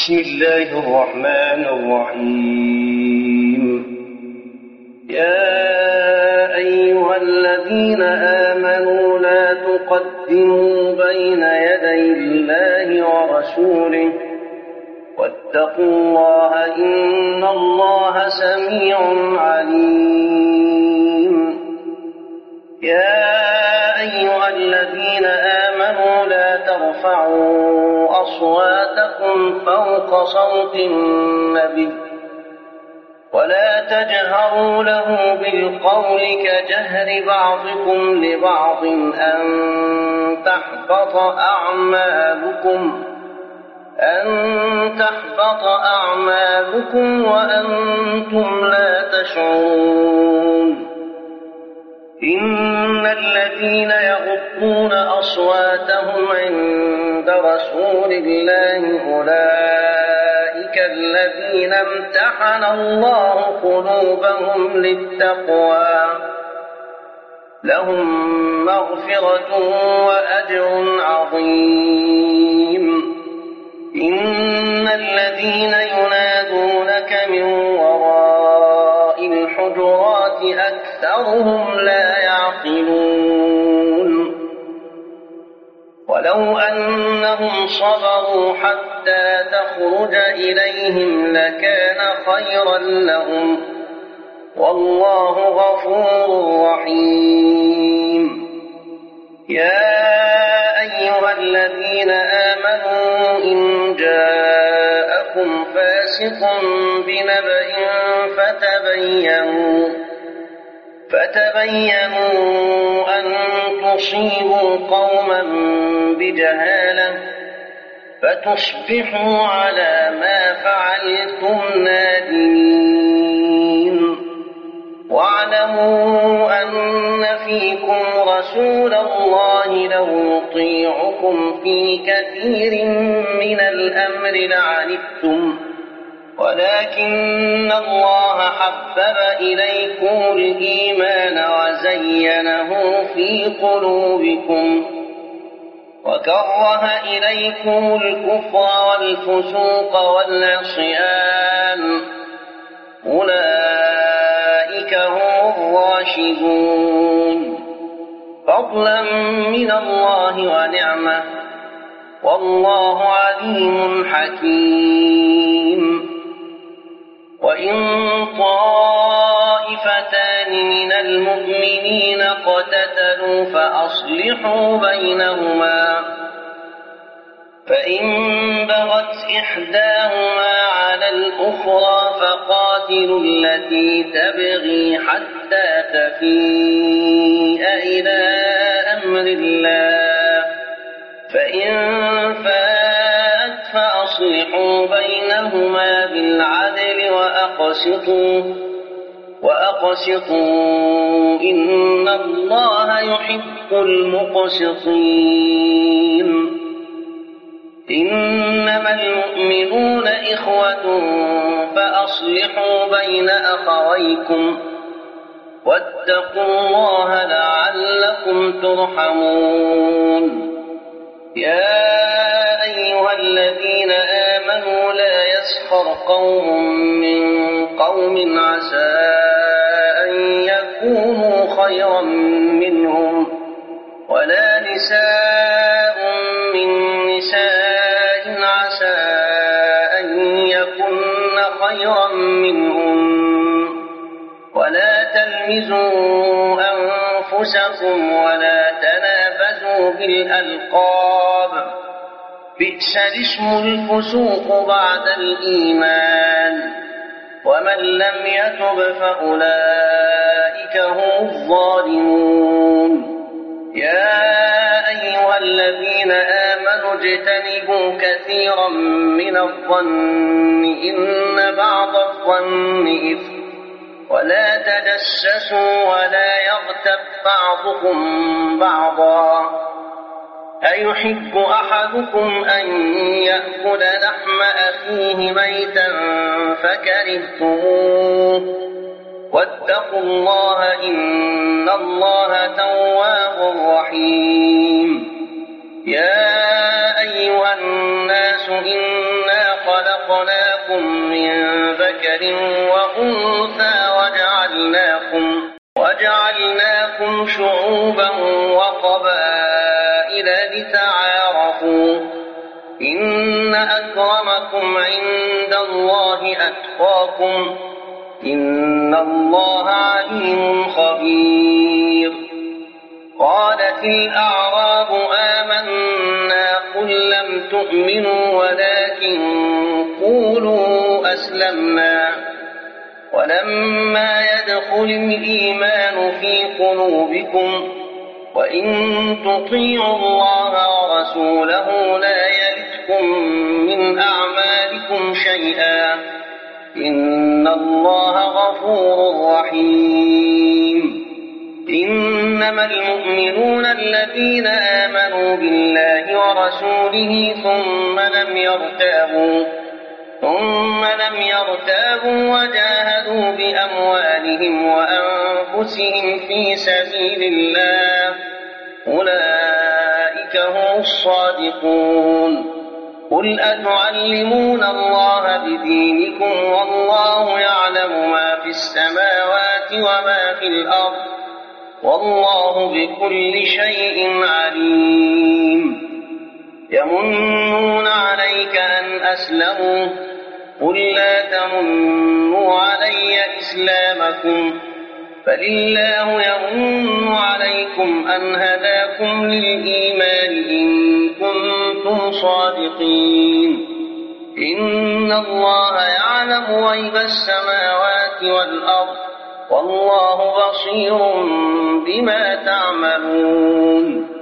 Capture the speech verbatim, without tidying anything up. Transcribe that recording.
بسم الله الرحمن الرحيم. يا أيها الذين آمنوا لا تقدموا بين يدي الله ورسوله واتقوا الله إن الله سميع عليم. يا أيها الذين آمنوا لا ترفعوا أصواتكم فوق صوت النبي ولا تجهروا له بالقول كجهر بعضكم لبعض أن تحبط أعمالكم أن تحبط أعمالكم وأنتم لا تشعرون. إن الذين يغضون أصواتهم عند رسول الله أولئك الذين امتحن الله قلوبهم للتقوى لهم مغفرة وأجر عظيم. إن الذين ينادونك من وراء الحجرات أكثرهم لا يعقلون. ولو أنهم صبروا حتى تخرج إليهم لكان خيرا لهم والله غفور رحيم. يا أيها الذين آمنوا إن جاءكم فاسق بنبأ فتبينوا فتبينوا أن تصيبوا قوما بجهالة فتصبحوا على ما فعلتم نادمين. واعلموا أن فيكم رسول الله لو يطيعكم في كثير من الأمر لعنتم ولكن الله حبب إليكم الإيمان وزينه في قلوبكم وكره إليكم الكفر والفسوق والعصيان أولئك هم الراشدون فضلا من الله ونعمة والله عليم حكيم. وإن طائفتان من المؤمنين اقتتلوا فأصلحوا بينهما فإن بغت إحداهما على الأخرى فقاتلوا التي تبغي حتى تفيء إلى أمر الله فإن فاءت فأصلحوا بينهما بالعدل وأقسطوا وأقسطوا إن الله يحب المقسطين. إنما المؤمنون إخوة فأصلحوا بين أخويكم واتقوا الله لعلكم ترحمون. يا أيها الذين آمنوا لا يسخر قوم من قوم عسى أن يكونوا خيرا منهم ولا نساء من نساء عسى أن يكن خيرا منهم ولا تلمزوا أنفسكم ولا تنابزوا بالألقاب بئس الاسم الفسوق بعد الإيمان ومن لم يتب فأولئك هم الظالمون. يا أيها الذين آمنوا اجتنبوا كثيرا من الظن إن بعض الظن إثم ولا تجسسوا ولا يغتب بعضكم بعضا أيحب أحدكم أن يأكل لحم أخيه ميتا فكرهتموه واتقوا الله إن الله تواب رحيم. يا أيها الناس إنا خلقناكم من ذكر وأنثى وجعلناكم, وجعلناكم شعوبا وقبائل لتعارفوا إن أكرمكم عند الله أتقاكم إن الله عليم خبير. قالت الأعراب آمنا قل لم تؤمنوا ولكن قولوا أسلمنا ولما يدخل الإيمان في قلوبكم وإن تطيعوا الله ورسوله لا يلتكم من أعمالكم شيئا إن الله غفور رحيم. إنما المؤمنون الذين آمنوا بالله ورسوله ثم لم يرتابوا ثم لم يرتابوا وجاهدوا بأموالهم وأنفسهم في سبيل الله أولئك هم الصادقون. قل أتعلمون الله بدينكم والله يعلم ما في السماوات وما في الأرض والله بكل شيء عليم. يمنون عليك أن أسلموا قل لا تمنوا علي إسلامكم بل الله يمن عليكم أن هداكم للإيمان إن كنتم صادقين. إن الله يعلم غيب السماوات والأرض والله بصير بما تعملون.